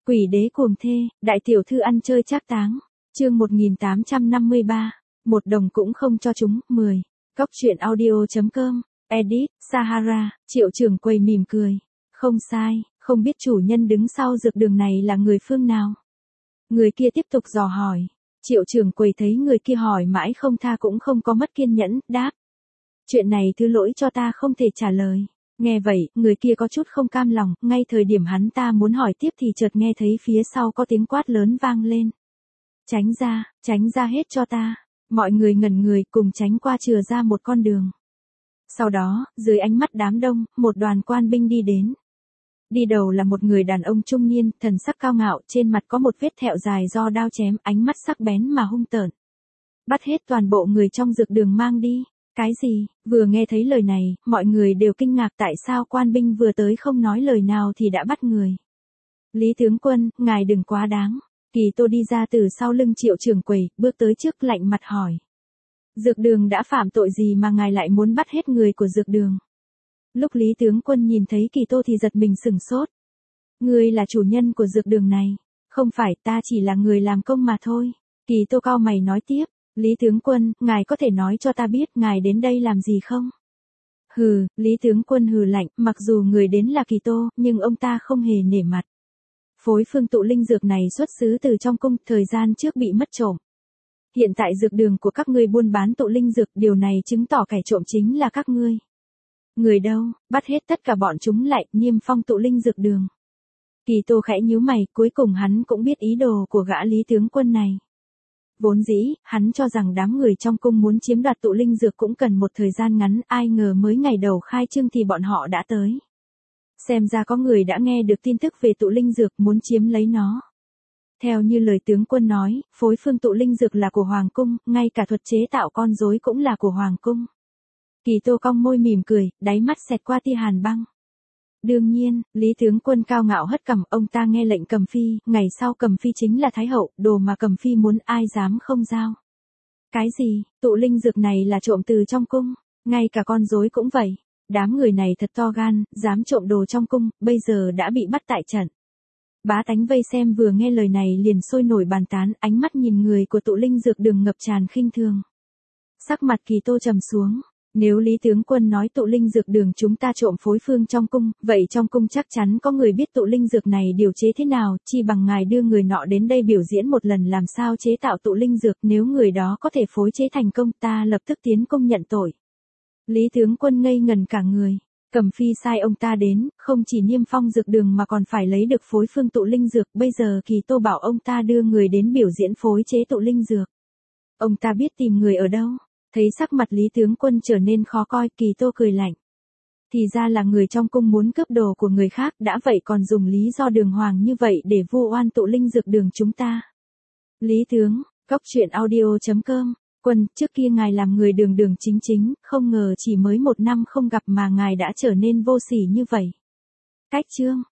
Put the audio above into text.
Quỷ đế cuồng thê, đại tiểu thư ăn chơi trác táng. Chương 1853, một đồng cũng không cho chúng. 10. Góc truyện audio.com. Edit, Sahara. Triệu trưởng quầy mỉm cười. Không sai, không biết chủ nhân đứng sau dược đường này là người phương nào. Người kia tiếp tục dò hỏi. Triệu trưởng quầy thấy người kia hỏi mãi không tha cũng không có mất kiên nhẫn, đáp. Chuyện này thứ lỗi cho ta không thể trả lời. Nghe vậy, người kia có chút không cam lòng, ngay thời điểm hắn ta muốn hỏi tiếp thì chợt nghe thấy phía sau có tiếng quát lớn vang lên. Tránh ra hết cho ta. Mọi người ngẩn người cùng tránh qua chừa ra một con đường. Sau đó, dưới ánh mắt đám đông, một đoàn quan binh đi đến. Đi đầu là một người đàn ông trung niên, thần sắc cao ngạo, trên mặt có một vết thẹo dài do đao chém, ánh mắt sắc bén mà hung tợn. Bắt hết toàn bộ người trong dược đường mang đi. Cái gì? Vừa nghe thấy lời này, mọi người đều kinh ngạc tại sao quan binh vừa tới không nói lời nào thì đã bắt người. Lý tướng quân, ngài đừng quá đáng. Kỳ Tô đi ra từ sau lưng Triệu trưởng quầy, bước tới trước lạnh mặt hỏi. Dược đường đã phạm tội gì mà ngài lại muốn bắt hết người của dược đường? Lúc Lý tướng quân nhìn thấy Kỳ Tô thì giật mình sửng sốt. Ngươi là chủ nhân của dược đường này. Không phải, ta chỉ là người làm công mà thôi. Kỳ Tô cau mày nói tiếp. Lý tướng quân, ngài có thể nói cho ta biết ngài đến đây làm gì không? Hừ, Lý tướng quân hừ lạnh, mặc dù người đến là Kỳ Tô, nhưng ông ta không hề nể mặt. Phối phương tụ linh dược này xuất xứ từ trong cung, thời gian trước bị mất trộm. Hiện tại dược đường của các ngươi buôn bán tụ linh dược, điều này chứng tỏ kẻ trộm chính là các ngươi. Người đâu, bắt hết tất cả bọn chúng lại, niêm phong tụ linh dược đường. Kỳ Tô khẽ nhíu mày, cuối cùng hắn cũng biết ý đồ của gã Lý tướng quân này. Vốn dĩ, hắn cho rằng đám người trong cung muốn chiếm đoạt tụ linh dược cũng cần một thời gian ngắn, ai ngờ mới ngày đầu khai trương thì bọn họ đã tới. Xem ra có người đã nghe được tin tức về tụ linh dược muốn chiếm lấy nó. Theo như lời tướng quân nói, phối phương tụ linh dược là của Hoàng cung, ngay cả thuật chế tạo con rối cũng là của Hoàng cung. Kỳ Tô cong môi mỉm cười, đáy mắt xẹt qua tia hàn băng. Đương nhiên, Lý tướng quân cao ngạo hất cằm, ông ta nghe lệnh Cầm Phi, ngày sau Cầm Phi chính là Thái hậu, đồ mà Cầm Phi muốn ai dám không giao. Cái gì, tụ linh dược này là trộm từ trong cung, ngay cả con rối cũng vậy. Đám người này thật to gan, dám trộm đồ trong cung, bây giờ đã bị bắt tại trận. Bá tánh vây xem vừa nghe lời này liền sôi nổi bàn tán, ánh mắt nhìn người của tụ linh dược đường ngập tràn khinh thường. Sắc mặt Kỳ Tô trầm xuống. Nếu Lý tướng quân nói tụ linh dược đường chúng ta trộm phối phương trong cung, vậy trong cung chắc chắn có người biết tụ linh dược này điều chế thế nào, chi bằng ngài đưa người nọ đến đây biểu diễn một lần làm sao chế tạo tụ linh dược, nếu người đó có thể phối chế thành công ta lập tức tiến công nhận tội. Lý tướng quân ngây ngần cả người, Cầm Phi sai ông ta đến, không chỉ niêm phong dược đường mà còn phải lấy được phối phương tụ linh dược, bây giờ Kỳ Tô bảo ông ta đưa người đến biểu diễn phối chế tụ linh dược. Ông ta biết tìm người ở đâu? Thấy sắc mặt Lý tướng quân trở nên khó coi, Kỳ Tô cười lạnh. Thì ra là người trong cung muốn cướp đồ của người khác, đã vậy còn dùng lý do đường hoàng như vậy để vu oan tụ linh dược đường chúng ta. Lý tướng, góc truyện audio.com. Quân, trước kia ngài làm người đường đường chính chính, không ngờ chỉ mới 1 năm không gặp mà ngài đã trở nên vô sỉ như vậy. Cách chương.